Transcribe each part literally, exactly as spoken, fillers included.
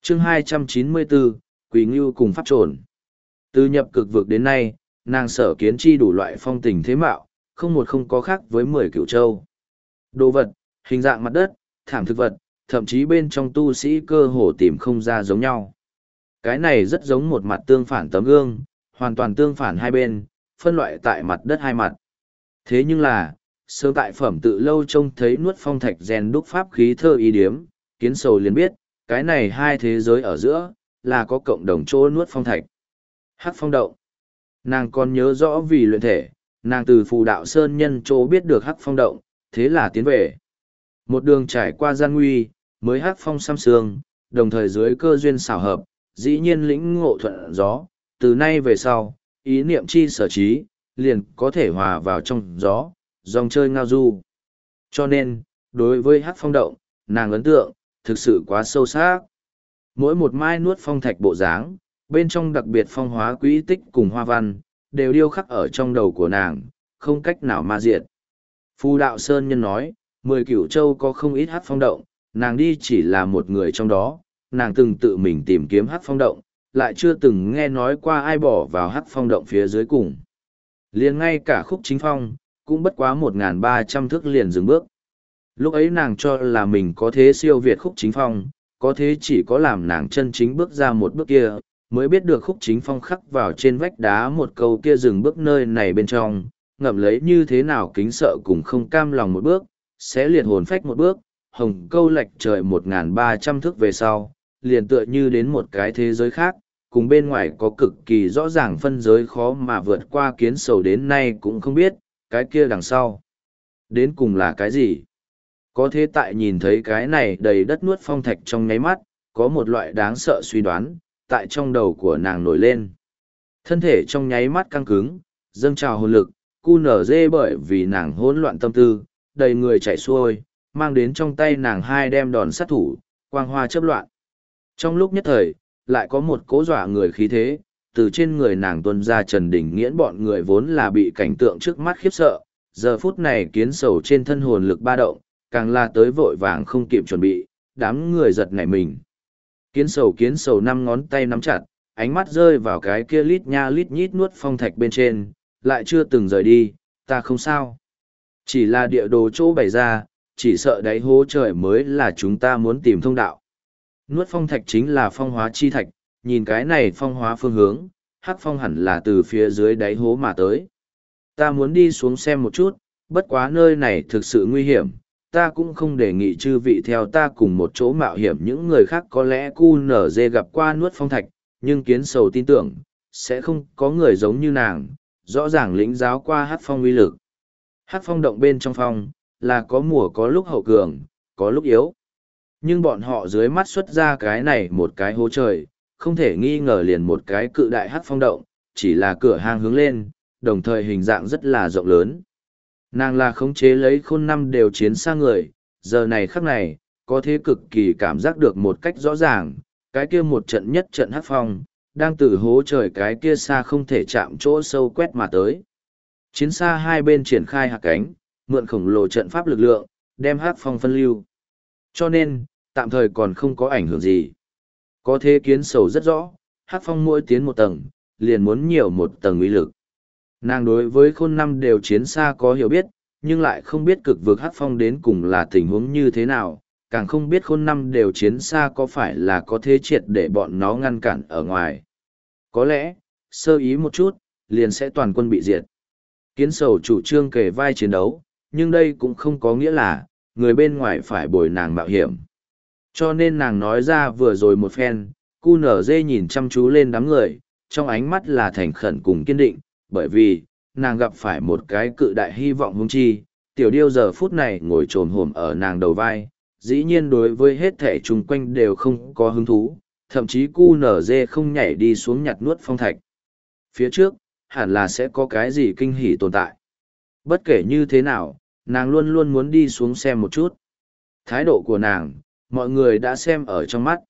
chương hai trăm chín mươi bốn, Quỳ Ngưu cùng pháp trồn. Từ nhập cực vực đến nay, nàng sở kiến chi đủ loại phong tình thế mạo, không một không có khác với mười cửu châu. Đồ vật, hình dạng mặt đất, thảm thực vật, thậm chí bên trong tu sĩ cơ hồ tìm không ra giống nhau. Cái này rất giống một mặt tương phản tấm gương, hoàn toàn tương phản hai bên, phân loại tại mặt đất hai mặt. Thế nhưng là, sớm tại phẩm tự lâu trông thấy nuốt phong thạch rèn đúc pháp khí thơ y điếm, kiến sầu liền biết, cái này hai thế giới ở giữa, là có cộng đồng chỗ nuốt phong thạch. Hắc phong động. Nàng còn nhớ rõ vì luyện thể, nàng từ phù đạo sơn nhân chỗ biết được hắc phong động, thế là tiến về. Một đường trải qua gian nguy, mới hắc phong xăm sương, đồng thời dưới cơ duyên xảo hợp, dĩ nhiên lĩnh ngộ thuận gió, từ nay về sau, ý niệm chi sở trí, liền có thể hòa vào trong gió, dòng chơi ngao du. Cho nên, đối với hắc phong động, nàng ấn tượng, thực sự quá sâu sắc. Mỗi một mai nuốt phong thạch bộ dáng, bên trong đặc biệt phong hóa quỹ tích cùng hoa văn, đều điêu khắc ở trong đầu của nàng, không cách nào ma diệt. Phù đạo sơn nhân nói, mười cửu châu có không ít hắc phong động, nàng đi chỉ là một người trong đó, nàng từng tự mình tìm kiếm hắc phong động, lại chưa từng nghe nói qua ai bỏ vào hắc phong động phía dưới cùng. Liền ngay cả khúc chính phong, cũng bất quá một nghìn ba trăm thước liền dừng bước. Lúc ấy nàng cho là mình có thế siêu việt khúc chính phong, có thế chỉ có làm nàng chân chính bước ra một bước kia, mới biết được khúc chính phong khắc vào trên vách đá một câu kia dừng bước nơi này bên trong, ngậm lấy như thế nào kính sợ cùng không cam lòng một bước, sẽ liệt hồn phách một bước, hồng câu lệch trời một nghìn ba trăm thước về sau, liền tựa như đến một cái thế giới khác, cùng bên ngoài có cực kỳ rõ ràng phân giới khó mà vượt qua kiến sầu đến nay cũng không biết, cái kia đằng sau. Đến cùng là cái gì? Có thế tại nhìn thấy cái này đầy đất nuốt phong thạch trong nháy mắt, có một loại đáng sợ suy đoán, tại trong đầu của nàng nổi lên. Thân thể trong nháy mắt căng cứng, dâng trào hồn lực, cu nở dê bởi vì nàng hỗn loạn tâm tư, đầy người chạy xuôi, mang đến trong tay nàng hai đem đòn sát thủ, quang hoa chớp loạn. Trong lúc nhất thời, lại có một cố dọa người khí thế, từ trên người nàng tuôn ra Trần Đình Nghiễn bọn người vốn là bị cảnh tượng trước mắt khiếp sợ, giờ phút này kiến sầu trên thân hồn lực ba động, càng là tới vội vàng không kịp chuẩn bị, đám người giật nảy mình. Kiến sầu kiến sầu năm ngón tay nắm chặt, ánh mắt rơi vào cái kia lít nha lít nhít nuốt phong thạch bên trên, lại chưa từng rời đi, ta không sao. Chỉ là địa đồ chỗ bày ra, chỉ sợ đáy hố trời mới là chúng ta muốn tìm thông đạo. Nuốt phong thạch chính là phong hóa chi thạch, nhìn cái này phong hóa phương hướng, hắc phong hẳn là từ phía dưới đáy hố mà tới. Ta muốn đi xuống xem một chút, bất quá nơi này thực sự nguy hiểm, ta cũng không đề nghị chư vị theo ta cùng một chỗ mạo hiểm. Những người khác có lẽ cu nở dê gặp qua nuốt phong thạch, nhưng kiến sầu tin tưởng, sẽ không có người giống như nàng, rõ ràng lĩnh giáo qua hắc phong uy lực. Hắc phong động bên trong phong, là có mùa có lúc hậu cường, có lúc yếu. Nhưng bọn họ dưới mắt xuất ra cái này một cái hố trời, không thể nghi ngờ liền một cái cự đại hắc phong động, chỉ là cửa hang hướng lên, đồng thời hình dạng rất là rộng lớn. Nàng là khống chế lấy khôn năm đều chiến xa người, giờ này khắc này, có thế cực kỳ cảm giác được một cách rõ ràng, cái kia một trận nhất trận hắc phong, đang từ hố trời cái kia xa không thể chạm chỗ sâu quét mà tới. Chiến xa hai bên triển khai hạ cánh, mượn khổng lồ trận pháp lực lượng, đem hắc phong phân lưu. Cho nên, tạm thời còn không có ảnh hưởng gì. Có thế kiến sầu rất rõ, hắc phong mỗi tiến một tầng, liền muốn nhiều một tầng uy lực. Nàng đối với khôn năm đều chiến xa có hiểu biết, nhưng lại không biết cực vực hắc phong đến cùng là tình huống như thế nào, càng không biết khôn năm đều chiến xa có phải là có thế triệt để bọn nó ngăn cản ở ngoài. Có lẽ, sơ ý một chút, liền sẽ toàn quân bị diệt. Kiến sầu chủ trương kề vai chiến đấu, nhưng đây cũng không có nghĩa là, người bên ngoài phải bồi nàng mạo hiểm. Cho nên nàng nói ra vừa rồi một phen, cu nở dê nhìn chăm chú lên đám người, trong ánh mắt là thành khẩn cùng kiên định, bởi vì, nàng gặp phải một cái cự đại hy vọng hung chi, tiểu điêu giờ phút này ngồi trồm hổm ở nàng đầu vai, dĩ nhiên đối với hết thể chung quanh đều không có hứng thú, thậm chí cu nở dê không nhảy đi xuống nhặt nuốt phong thạch. Phía trước, hẳn là sẽ có cái gì kinh hỉ tồn tại. Bất kể như thế nào, nàng luôn luôn muốn đi xuống xem một chút. Thái độ của nàng, mọi người đã xem ở trong mắt.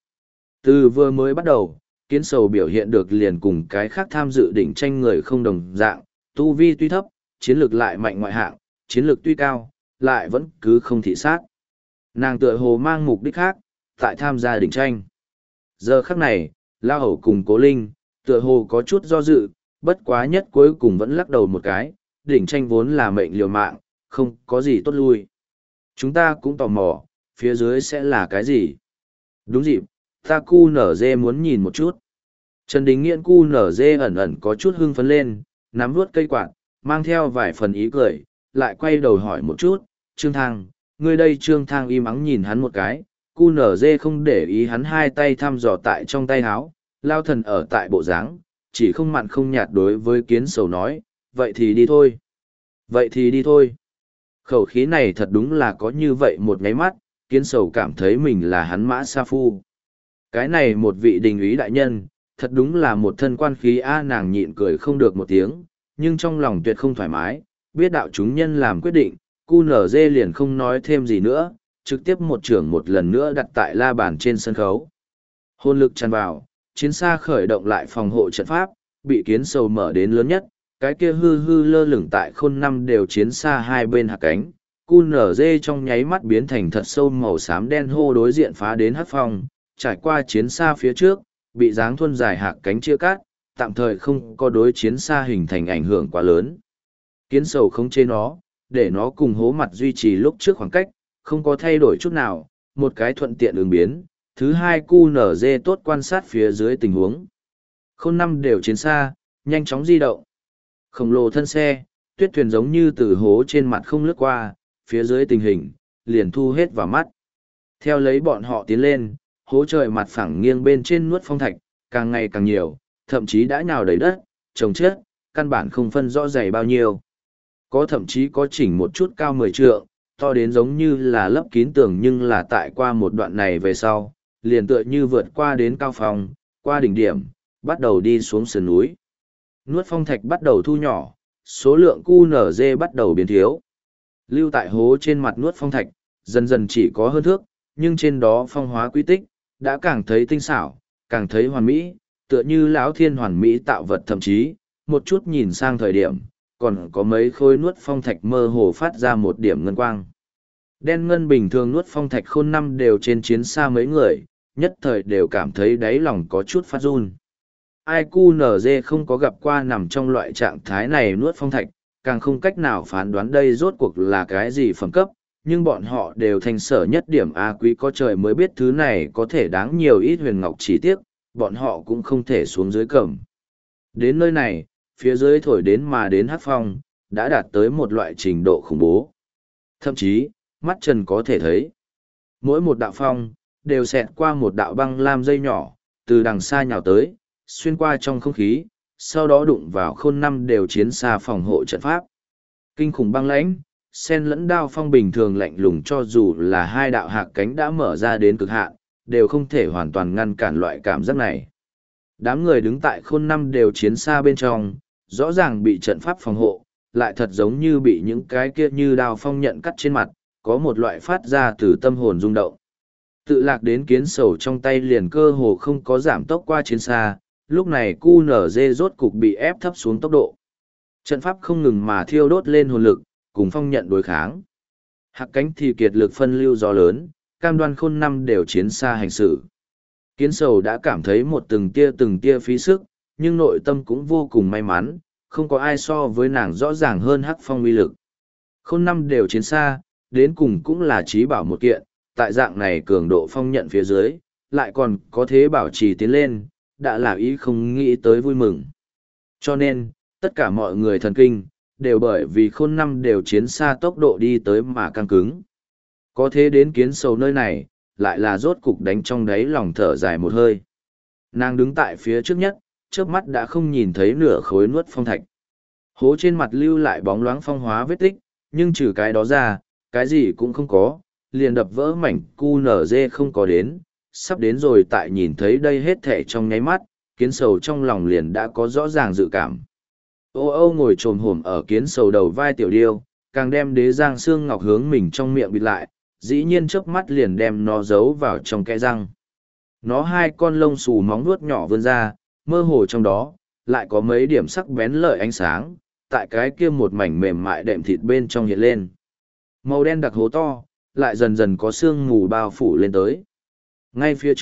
Từ vừa mới bắt đầu, kiến sầu biểu hiện được liền cùng cái khác tham dự đỉnh tranh người không đồng dạng, tu vi tuy thấp, chiến lược lại mạnh ngoại hạng, chiến lược tuy cao, lại vẫn cứ không thị sát. Nàng tựa hồ mang mục đích khác, tại tham gia đỉnh tranh. Giờ khắc này, La Hầu cùng Cố Linh, tựa hồ có chút do dự, bất quá nhất cuối cùng vẫn lắc đầu một cái, đỉnh tranh vốn là mệnh liều mạng, không có gì tốt lui. Chúng ta cũng tò mò, phía dưới sẽ là cái gì? Đúng dịp, ta cu nở dê muốn nhìn một chút. Trần Đình Nghiễn cu nở dê ẩn ẩn có chút hưng phấn lên, nắm vuốt cây quạt, mang theo vài phần ý cười, lại quay đầu hỏi một chút, Trương Thang, ngươi đây Trương Thang im ắng nhìn hắn một cái, cu nở dê không để ý hắn hai tay thăm dò tại trong tay háo, lao thần ở tại bộ dáng, chỉ không mặn không nhạt đối với kiến sầu nói, vậy thì đi thôi. Vậy thì đi thôi. Khẩu khí này thật đúng là có như vậy một nháy mắt, kiến sầu cảm thấy mình là hắn Mã Sa Phu. Cái này một vị đình úy đại nhân, thật đúng là một thân quan khí a nàng nhịn cười không được một tiếng, nhưng trong lòng tuyệt không thoải mái, biết đạo chúng nhân làm quyết định, cu nở dê liền không nói thêm gì nữa, trực tiếp một trưởng một lần nữa đặt tại la bàn trên sân khấu. Hồn lực tràn vào, chiến xa khởi động lại phòng hộ trận pháp, bị kiến sầu mở đến lớn nhất, cái kia hư hư lơ lửng tại khôn năm đều chiến xa hai bên hạ cánh, cu nở dê trong nháy mắt biến thành thật sâu màu xám đen hô đối diện phá đến hắc phong, trải qua chiến xa phía trước, bị dáng thuôn dài hạ cánh chia cắt, tạm thời không có đối chiến xa hình thành ảnh hưởng quá lớn. Kiến sầu không chế nó, để nó cùng hố mặt duy trì lúc trước khoảng cách, không có thay đổi chút nào, một cái thuận tiện ứng biến, thứ hai cu nở dê tốt quan sát phía dưới tình huống. Khôn năm đều chiến xa, nhanh chóng di động. Khổng lồ thân xe, tuyết thuyền giống như từ hố trên mặt không lướt qua, phía dưới tình hình, liền thu hết vào mắt. Theo lấy bọn họ tiến lên, hố trời mặt phẳng nghiêng bên trên nuốt phong thạch, càng ngày càng nhiều, thậm chí đã nhào đầy đất, trồng chết, căn bản không phân rõ dày bao nhiêu. Có thậm chí có chỉnh một chút cao mười trượng, to đến giống như là lấp kín tường nhưng là tại qua một đoạn này về sau, liền tựa như vượt qua đến cao phòng, qua đỉnh điểm, bắt đầu đi xuống sườn núi. Nuốt phong thạch bắt đầu thu nhỏ, số lượng cu nở dê bắt đầu biến thiếu. Lưu tại hố trên mặt nuốt phong thạch, dần dần chỉ có hơn thước, nhưng trên đó phong hóa quy tích, đã càng thấy tinh xảo, càng thấy hoàn mỹ, tựa như lão thiên hoàn mỹ tạo vật thậm chí, một chút nhìn sang thời điểm, còn có mấy khối nuốt phong thạch mơ hồ phát ra một điểm ngân quang. Đen ngân bình thường nuốt phong thạch khôn năm đều trên chiến xa mấy người, nhất thời đều cảm thấy đáy lòng có chút phát run. Ai cu nở dê không có gặp qua nằm trong loại trạng thái này nuốt phong thạch, càng không cách nào phán đoán đây rốt cuộc là cái gì phẩm cấp, nhưng bọn họ đều thành sở nhất điểm A quý có trời mới biết thứ này có thể đáng nhiều ít huyền ngọc chỉ tiếc, bọn họ cũng không thể xuống dưới cẩm. Đến nơi này, phía dưới thổi đến mà đến hát phong, đã đạt tới một loại trình độ khủng bố. Thậm chí, mắt trần có thể thấy. Mỗi một đạo phong, đều xẹt qua một đạo băng lam dây nhỏ, từ đằng xa nhào tới, xuyên qua trong không khí, sau đó đụng vào khôn năm đều chiến xa phòng hộ trận pháp. Kinh khủng băng lãnh, sen lẫn đao phong bình thường lạnh lùng cho dù là hai đạo hạc cánh đã mở ra đến cực hạn, đều không thể hoàn toàn ngăn cản loại cảm giác này. Đám người đứng tại khôn năm đều chiến xa bên trong, rõ ràng bị trận pháp phòng hộ, lại thật giống như bị những cái kia như đao phong nhận cắt trên mặt, có một loại phát ra từ tâm hồn rung động. Tự lạc đến kiến sầu trong tay liền cơ hồ không có giảm tốc qua chiến xa, lúc này cu nở dê rốt cục bị ép thấp xuống tốc độ. Trận pháp không ngừng mà thiêu đốt lên hồn lực, cùng phong nhận đối kháng. Hạc cánh thì kiệt lực phân lưu gió lớn, cam đoan khôn năm đều chiến xa hành xử. Kiến sầu đã cảm thấy một từng tia từng tia phí sức, nhưng nội tâm cũng vô cùng may mắn, không có ai so với nàng rõ ràng hơn hắc phong uy lực. Khôn năm đều chiến xa, đến cùng cũng là trí bảo một kiện, tại dạng này cường độ phong nhận phía dưới, lại còn có thế bảo trì tiến lên, đã là ý không nghĩ tới vui mừng. Cho nên, tất cả mọi người thần kinh, đều bởi vì khôn năm đều chiến xa tốc độ đi tới mà căng cứng. Có thế đến kiến sầu nơi này, lại là rốt cục đánh trong đáy lòng thở dài một hơi. Nàng đứng tại phía trước nhất, trước mắt đã không nhìn thấy nửa khối nuốt phong thạch. Hố trên mặt lưu lại bóng loáng phong hóa vết tích, nhưng trừ cái đó ra, cái gì cũng không có, liền đập vỡ mảnh cu nở dê không có đến, sắp đến rồi tại nhìn thấy đây hết thể trong nháy mắt, kiến sầu trong lòng liền đã có rõ ràng dự cảm. Ô ô ngồi trồm hổm ở kiến sầu đầu vai tiểu điêu, càng đem đế giang xương ngọc hướng mình trong miệng bịt lại, dĩ nhiên chớp mắt liền đem nó giấu vào trong kẽ răng. Nó hai con lông xù móng vuốt nhỏ vươn ra, mơ hồ trong đó, lại có mấy điểm sắc bén lợi ánh sáng, tại cái kia một mảnh mềm mại đệm thịt bên trong hiện lên. Màu đen đặc hố to, lại dần dần có sương mù bao phủ lên tới. Ngay phía trước,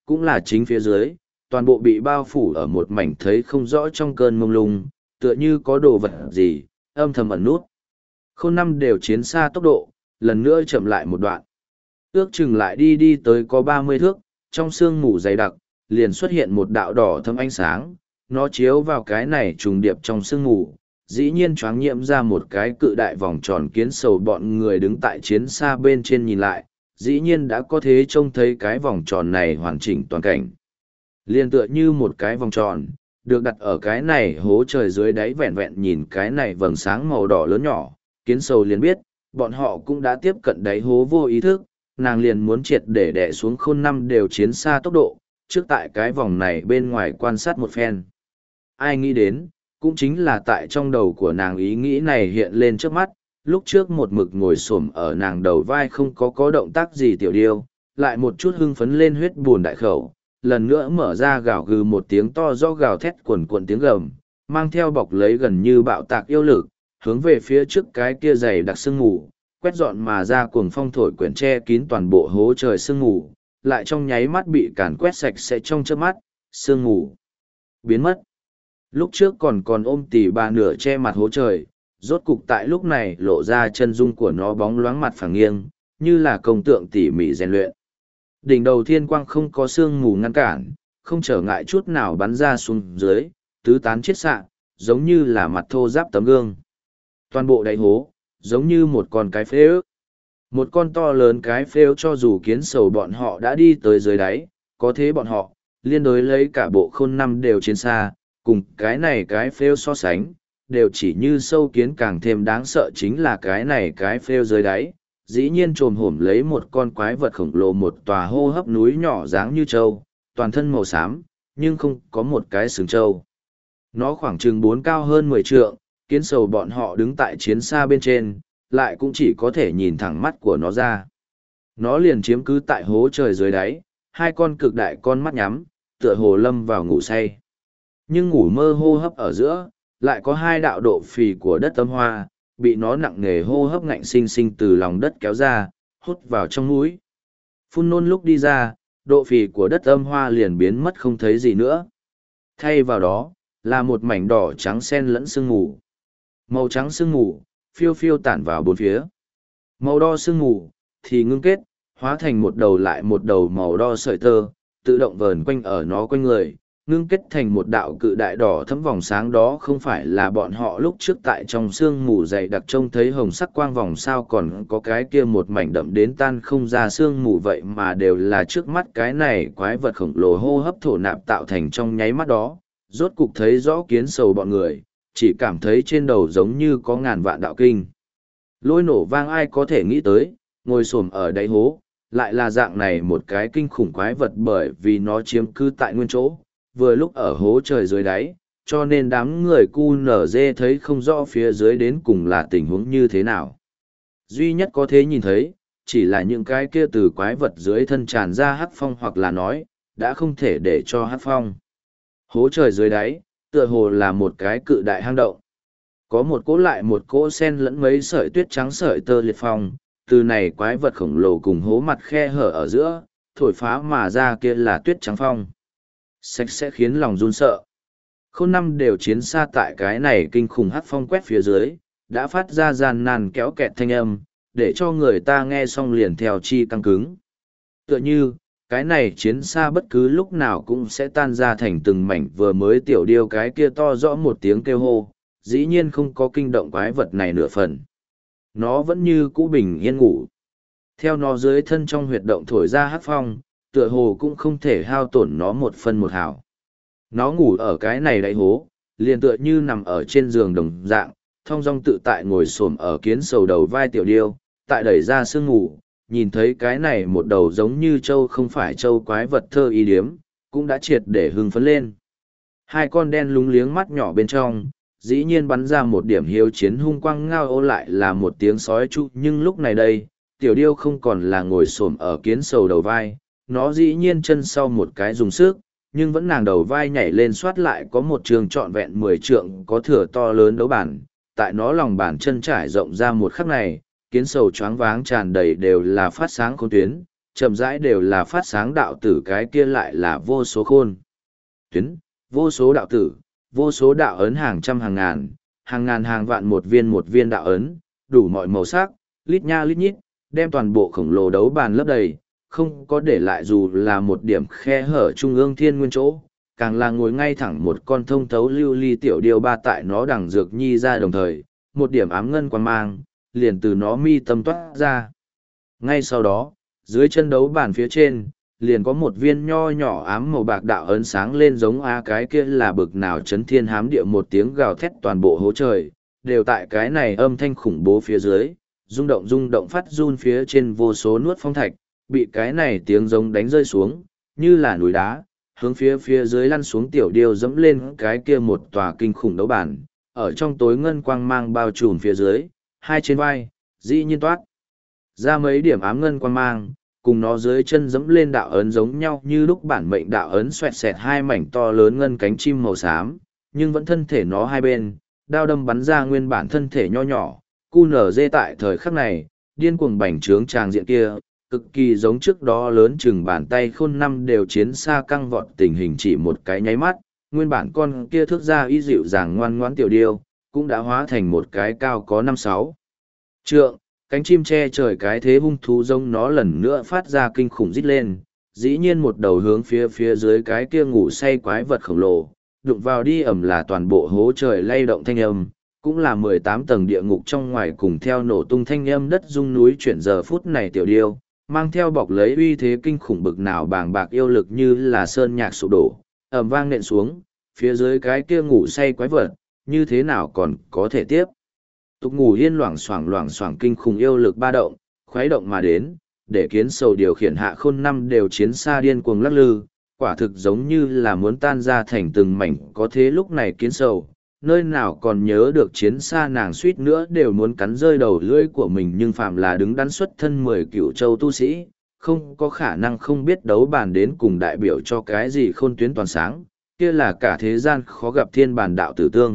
cũng là chính phía dưới, toàn bộ bị bao phủ ở một mảnh thấy không rõ trong cơn mông lung, tựa như có đồ vật gì, âm thầm ẩn nút. Khôn năm đều chiến xa tốc độ, lần nữa chậm lại một đoạn. Ước chừng lại đi đi tới có ba mươi thước, trong sương mù dày đặc, liền xuất hiện một đạo đỏ thâm ánh sáng, nó chiếu vào cái này trùng điệp trong sương mù, dĩ nhiên choáng nhiễm ra một cái cự đại vòng tròn kiến sầu. Bọn người đứng tại chiến xa bên trên nhìn lại, dĩ nhiên đã có thể trông thấy cái vòng tròn này hoàn chỉnh toàn cảnh. Liên tựa như một cái vòng tròn, được đặt ở cái này hố trời dưới đáy, vẹn vẹn nhìn cái này vầng sáng màu đỏ lớn nhỏ, kiến sầu liền biết, bọn họ cũng đã tiếp cận đáy hố vô ý thức, nàng liền muốn triệt để đè xuống khôn năm đều chiến xa tốc độ, trước tại cái vòng này bên ngoài quan sát một phen. Ai nghĩ đến, cũng chính là tại trong đầu của nàng ý nghĩ này hiện lên trước mắt, lúc trước một mực ngồi xổm ở nàng đầu vai không có có động tác gì tiểu điêu, lại một chút hưng phấn lên huyết buồn đại khẩu, lần nữa mở ra gào gừ một tiếng to do gào thét quần quần tiếng gầm, mang theo bọc lấy gần như bạo tạc yêu lực, hướng về phía trước cái kia dày đặc sương mù, quét dọn mà ra cuồng phong thổi quyển che kín toàn bộ hố trời sương mù, lại trong nháy mắt bị càn quét sạch sẽ trong chớp mắt, sương mù biến mất. Lúc trước còn còn ôm tỉ bà nửa che mặt hố trời, rốt cục tại lúc này lộ ra chân dung của nó bóng loáng mặt phẳng nghiêng, như là công tượng tỉ mỉ rèn luyện. Đỉnh đầu thiên quang không có sương mù ngăn cản, không trở ngại chút nào bắn ra xuống dưới, tứ tán chiết xạ, giống như là mặt thô giáp tấm gương. Toàn bộ đáy hố, giống như một con cái phếu. Một con to lớn cái phếu cho dù kiến sầu bọn họ đã đi tới dưới đáy, có thế bọn họ, liên đối lấy cả bộ khôn năm đều chiến xa, cùng cái này cái phếu so sánh, đều chỉ như sâu kiến. Càng thêm đáng sợ chính là cái này cái phếu dưới đáy, dĩ nhiên trồm hổm lấy một con quái vật khổng lồ, một tòa hô hấp núi nhỏ dáng như trâu, toàn thân màu xám, nhưng không có một cái sừng trâu. Nó khoảng chừng bốn cao hơn mười trượng, kiến sầu bọn họ đứng tại chiến xa bên trên, lại cũng chỉ có thể nhìn thẳng mắt của nó ra. Nó liền chiếm cứ tại hố trời dưới đáy, hai con cực đại con mắt nhắm, tựa hồ lâm vào ngủ say. Nhưng ngủ mơ hô hấp ở giữa, lại có hai đạo độ phì của đất âm hoa, bị nó nặng nề hô hấp ngạnh sinh sinh từ lòng đất kéo ra, hút vào trong mũi. Phun nôn lúc đi ra, độ phì của đất âm hoa liền biến mất không thấy gì nữa. Thay vào đó, là một mảnh đỏ trắng xen lẫn sương mù. Màu trắng sương mù, phiêu phiêu tản vào bốn phía. Màu đo sương mù, thì ngưng kết, hóa thành một đầu lại một đầu màu đo sợi tơ, tự động vờn quanh ở nó quanh người, ngưng kết thành một đạo cự đại đỏ thấm vòng sáng. Đó không phải là bọn họ lúc trước tại trong sương mù dày đặc trông thấy hồng sắc quang vòng sao, còn có cái kia một mảnh đậm đến tan không ra sương mù, vậy mà đều là trước mắt cái này quái vật khổng lồ hô hấp thổ nạp tạo thành. Trong nháy mắt đó, rốt cục thấy rõ kiến sầu bọn người, chỉ cảm thấy trên đầu giống như có ngàn vạn đạo kinh lôi nổ vang. Ai có thể nghĩ tới, ngồi xổm ở đáy hố, lại là dạng này một cái kinh khủng quái vật, bởi vì nó chiếm cư tại nguyên chỗ, vừa lúc ở hố trời dưới đáy, cho nên đám người cu nở dê thấy không rõ phía dưới đến cùng là tình huống như thế nào. Duy nhất có thể nhìn thấy, chỉ là những cái kia từ quái vật dưới thân tràn ra hắc phong, hoặc là nói, đã không thể để cho hắc phong. Hố trời dưới đáy, tựa hồ là một cái cự đại hang động. Có một cỗ lại một cỗ sen lẫn mấy sợi tuyết trắng sợi tơ liệt phong, từ này quái vật khổng lồ cùng hố mặt khe hở ở giữa, thổi phá mà ra kia là tuyết trắng phong. Sạch sẽ khiến lòng run sợ. Khôn năm đều chiến xa tại cái này kinh khủng hắc phong quét phía dưới, đã phát ra gian nan kéo kẹt thanh âm, để cho người ta nghe xong liền theo chi căng cứng. Tựa như, cái này chiến xa bất cứ lúc nào cũng sẽ tan ra thành từng mảnh. Vừa mới tiểu điêu cái kia to rõ một tiếng kêu hô, dĩ nhiên không có kinh động quái vật này nửa phần. Nó vẫn như cũ bình yên ngủ. Theo nó dưới thân trong huyệt động thổi ra hắc phong, tựa hồ cũng không thể hao tổn nó một phân một hào. Nó ngủ ở cái này đáy hố, liền tựa như nằm ở trên giường đồng dạng, thong dong tự tại ngồi xổm ở kiến sầu đầu vai tiểu điêu, tại đẩy ra sương ngủ, nhìn thấy cái này một đầu giống như trâu không phải trâu quái vật thơ y điếm, cũng đã triệt để hưng phấn lên. Hai con đen lúng liếng mắt nhỏ bên trong, dĩ nhiên bắn ra một điểm hiếu chiến hung quang ngao ô, lại là một tiếng sói chu. Nhưng lúc này đây, tiểu điêu không còn là ngồi xổm ở kiến sầu đầu vai, nó dĩ nhiên chân sau một cái dùng sức, nhưng vẫn nàng đầu vai nhảy lên xoát lại có một trường trọn vẹn mười trượng có thửa to lớn đấu bản. Tại nó lòng bàn chân trải rộng ra một khắc này, kiến sầu choáng váng tràn đầy đều là phát sáng khôn tuyến, chậm rãi đều là phát sáng đạo tử, cái kia lại là vô số khôn. Tuyến, vô số đạo tử, vô số đạo ấn hàng trăm hàng ngàn, hàng ngàn hàng vạn một viên một viên đạo ấn, đủ mọi màu sắc, lít nha lít nhít, đem toàn bộ khổng lồ đấu bàn lấp đầy, không có để lại dù là một điểm khe hở trung ương thiên nguyên chỗ, càng là ngồi ngay thẳng một con thông thấu lưu ly tiểu điêu ba tại nó đằng dược nhi ra đồng thời, một điểm ám ngân quang mang, liền từ nó mi tâm toát ra. Ngay sau đó, dưới chân đấu bàn phía trên, liền có một viên nho nhỏ ám màu bạc đạo ấn sáng lên, giống a cái kia là bực nào chấn thiên hám địa, một tiếng gào thét toàn bộ hố trời, đều tại cái này âm thanh khủng bố phía dưới, rung động rung động phát run phía trên vô số nuốt phong thạch, bị cái này tiếng giống đánh rơi xuống, như là núi đá, hướng phía phía dưới lăn xuống tiểu điêu dẫm lên cái kia một tòa kinh khủng đấu bản, ở trong tối ngân quang mang bao trùm phía dưới, hai trên vai, dĩ nhiên toát ra mấy điểm ám ngân quang mang, cùng nó dưới chân dẫm lên đạo ấn giống nhau như lúc bản mệnh đạo ấn xoẹt xẹt hai mảnh to lớn ngân cánh chim màu xám, nhưng vẫn thân thể nó hai bên, đao đâm bắn ra nguyên bản thân thể nho nhỏ, cu nở dê tại thời khắc này, điên cuồng bành trướng tràng diện kia, cực kỳ giống trước đó lớn chừng bàn tay khôn năm đều chiến xa căng vọt tình hình chỉ một cái nháy mắt, nguyên bản con kia thước ra y dịu dàng ngoan ngoãn tiểu điêu, cũng đã hóa thành một cái cao có năm sáu trượng, cánh chim che trời cái thế hung thú giống nó lần nữa phát ra kinh khủng rít lên, dĩ nhiên một đầu hướng phía phía dưới cái kia ngủ say quái vật khổng lồ, đụng vào đi ầm là toàn bộ hố trời lay động thanh âm, cũng là mười tám tầng địa ngục trong ngoài cùng theo nổ tung thanh âm đất rung núi chuyển. Giờ phút này tiểu điêu, mang theo bọc lấy uy thế kinh khủng bực nào bàng bạc yêu lực như là sơn nhạc sụp đổ, ầm vang nện xuống, phía dưới cái kia ngủ say quái vật, như thế nào còn có thể tiếp tục ngủ yên, loảng xoảng loảng xoảng kinh khủng yêu lực ba động, khuấy động mà đến, để kiến sầu điều khiển hạ khôn năm đều chiến xa điên cuồng lắc lư, quả thực giống như là muốn tan ra thành từng mảnh. Có thế lúc này kiến sầu, nơi nào còn nhớ được chiến xa nàng suýt nữa đều muốn cắn rơi đầu lưỡi của mình, nhưng phàm là đứng đắn xuất thân mười cựu châu tu sĩ, không có khả năng không biết đấu bàn đến cùng đại biểu cho cái gì khôn tuyến toàn sáng, kia là cả thế gian khó gặp thiên bản đạo tử tương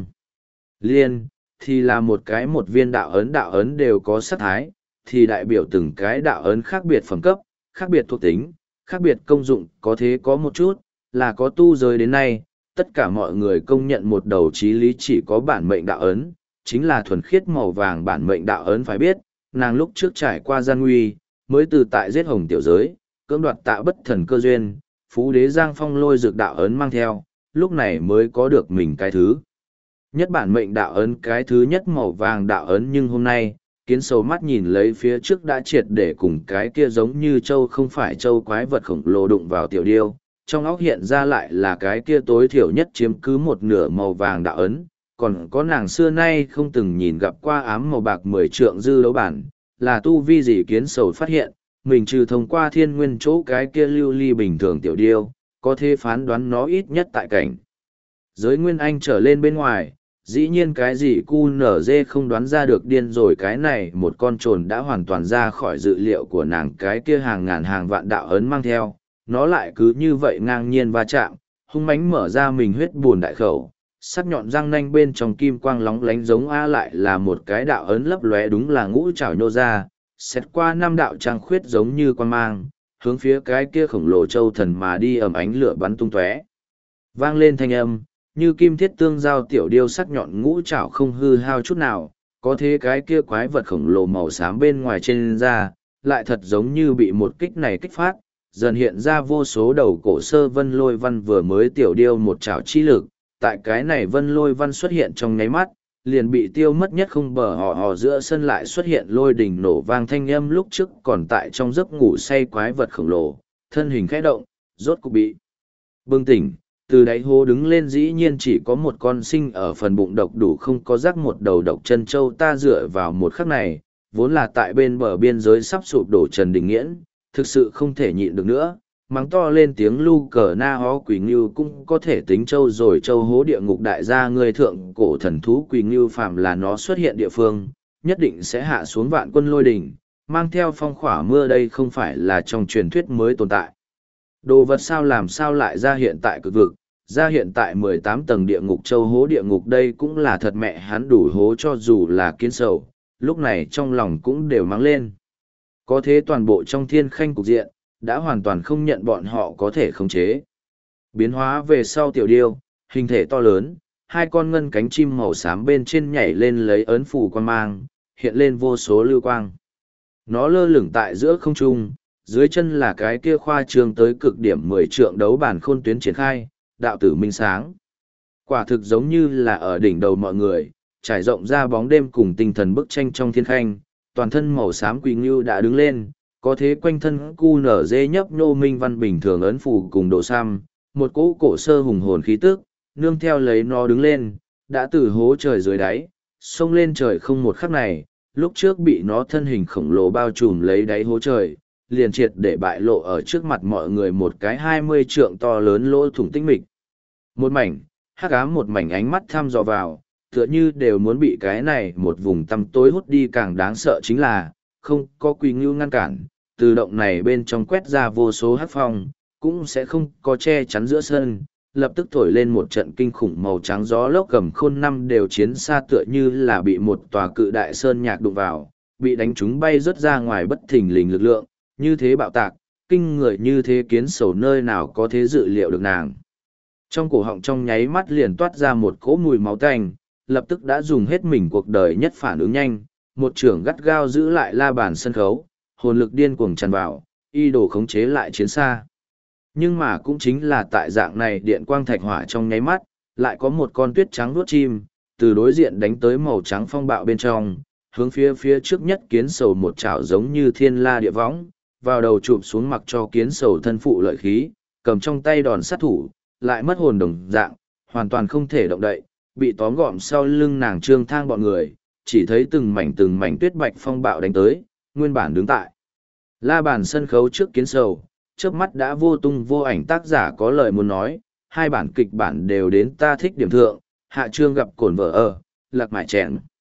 liên, thì là một cái một viên đạo ấn đạo ấn đều có sắc thái, thì đại biểu từng cái đạo ấn khác biệt phẩm cấp, khác biệt thuộc tính, khác biệt công dụng. Có thế có một chút, là có tu giới đến nay, tất cả mọi người công nhận một đầu chí lý chỉ có bản mệnh đạo ấn, chính là thuần khiết màu vàng bản mệnh đạo ấn. Phải biết, nàng lúc trước trải qua gian nguy, mới từ tại giết hồng tiểu giới, cưỡng đoạt tạ bất thần cơ duyên, phú đế giang phong lôi dược đạo ấn mang theo, lúc này mới có được mình cái thứ nhất bản mệnh đạo ấn, cái thứ nhất màu vàng đạo ấn. Nhưng hôm nay, kiến sầu mắt nhìn lấy phía trước đã triệt để cùng cái kia giống như châu không phải châu quái vật khổng lồ đụng vào tiểu điêu, trong óc hiện ra lại là cái kia tối thiểu nhất chiếm cứ một nửa màu vàng đạo ấn, còn có nàng xưa nay không từng nhìn gặp qua ám màu bạc mười trượng dư đấu bản, là tu vi gì. Kiến sầu phát hiện, mình trừ thông qua thiên nguyên chỗ cái kia lưu ly bình thường tiểu điêu, có thể phán đoán nó ít nhất tại cảnh giới nguyên anh trở lên bên ngoài, dĩ nhiên cái gì cu nở dê không đoán ra được. Điên rồi, cái này một con trồn đã hoàn toàn ra khỏi dự liệu của nàng, cái kia hàng ngàn hàng vạn đạo ấn mang theo, nó lại cứ như vậy ngang nhiên va chạm, hung mãnh mở ra mình huyết buồn đại khẩu, sắc nhọn răng nanh bên trong kim quang lóng lánh giống a lại là một cái đạo ấn lấp lóe, đúng là ngũ trảo nhô ra, xét qua năm đạo trang khuyết giống như quan mang, hướng phía cái kia khổng lồ châu thần mà đi, ầm ánh lửa bắn tung tóe, vang lên thanh âm như kim thiết tương giao. Tiểu điêu sắc nhọn ngũ trảo không hư hao chút nào, có thế cái kia quái vật khổng lồ màu xám bên ngoài trên da, lại thật giống như bị một kích này kích phát, dần hiện ra vô số đầu cổ sơ vân lôi văn. Vừa mới tiểu điêu một trảo chi lực, tại cái này vân lôi văn xuất hiện trong nháy mắt, liền bị tiêu mất nhất không bờ hò hò. Giữa sân lại xuất hiện lôi đỉnh nổ vang thanh âm, lúc trước còn tại trong giấc ngủ say quái vật khổng lồ, thân hình khẽ động, rốt cục bị bừng tỉnh. Từ đáy hố đứng lên, dĩ nhiên chỉ có một con sinh ở phần bụng độc đủ không có rắc một đầu độc chân châu. Ta dựa vào một khắc này, vốn là tại bên bờ biên giới sắp sụp đổ Trần Đình Nghiễn, thực sự không thể nhịn được nữa, mắng to lên tiếng lu cờ na hó quỷ ngưu cũng có thể tính châu rồi. Châu hố địa ngục đại gia, người thượng cổ thần thú quỷ ngưu phàm là nó xuất hiện địa phương, nhất định sẽ hạ xuống vạn quân lôi đỉnh, mang theo phong khỏa mưa. Đây không phải là trong truyền thuyết mới tồn tại đồ vật sao, làm sao lại ra hiện tại cực vực, ra hiện tại mười tám tầng địa ngục châu hố địa ngục. Đây cũng là thật mẹ hắn đủ hố, cho dù là kiến sầu, lúc này trong lòng cũng đều mắng lên. Có thế toàn bộ trong thiên khanh cục diện, đã hoàn toàn không nhận bọn họ có thể khống chế. Biến hóa về sau tiểu điêu, hình thể to lớn, hai con ngân cánh chim màu xám bên trên nhảy lên lấy ấn phù quan mang, hiện lên vô số lưu quang. Nó lơ lửng tại giữa không trung, dưới chân là cái kia khoa trương tới cực điểm mười trượng đấu bản khôn tuyến triển khai, đạo tử minh sáng. Quả thực giống như là ở đỉnh đầu mọi người, trải rộng ra bóng đêm cùng tinh thần bức tranh trong thiên khanh, toàn thân màu xám quỳ ngưu đã đứng lên, có thế quanh thân cu nở dê nhấp nô minh văn bình thường ấn phù cùng độ sam, một cỗ cổ sơ hùng hồn khí tức, nương theo lấy nó đứng lên, đã từ hố trời dưới đáy, xông lên trời không một khắc này, lúc trước bị nó thân hình khổng lồ bao trùm lấy đáy hố trời, liền triệt để bại lộ ở trước mặt mọi người một cái hai mươi trượng to lớn lỗ thủng tinh mịch. Một mảnh, hắc ám một mảnh ánh mắt thăm dò vào, tựa như đều muốn bị cái này một vùng tăm tối hút đi. Càng đáng sợ chính là, không có quỳ ngưu ngăn cản, từ động này bên trong quét ra vô số hắc phong, cũng sẽ không có che chắn giữa sân, lập tức thổi lên một trận kinh khủng màu trắng gió lốc gầm khôn năm đều chiến xa, tựa như là bị một tòa cự đại sơn nhạc đụng vào, bị đánh chúng bay rớt ra ngoài bất thình lình lực lượng, như thế bạo tạc, kinh người như thế kiến sầu nơi nào có thế dự liệu được nàng. Trong cổ họng trong nháy mắt liền toát ra một cỗ mùi máu tanh, lập tức đã dùng hết mình cuộc đời nhất phản ứng nhanh, một trưởng gắt gao giữ lại la bàn sân khấu, hồn lực điên cuồng tràn vào, y đồ khống chế lại chiến xa. Nhưng mà cũng chính là tại dạng này điện quang thạch hỏa trong nháy mắt, lại có một con tuyết trắng nuốt chim, từ đối diện đánh tới màu trắng phong bạo bên trong, hướng phía phía trước nhất kiến sầu một chảo giống như thiên la địa võng, vào đầu chụp xuống mặc cho kiến sầu thân phụ lợi khí, cầm trong tay đòn sát thủ, lại mất hồn đồng dạng, hoàn toàn không thể động đậy, bị tóm gọn sau lưng nàng trương thang bọn người, chỉ thấy từng mảnh từng mảnh tuyết bạch phong bạo đánh tới, nguyên bản đứng tại la bàn sân khấu trước kiến sầu, trước mắt đã vô tung vô ảnh. Tác giả có lời muốn nói, hai bản kịch bản đều đến ta thích điểm thượng, hạ chương gặp cổn vợ ở, lạc mại chèn.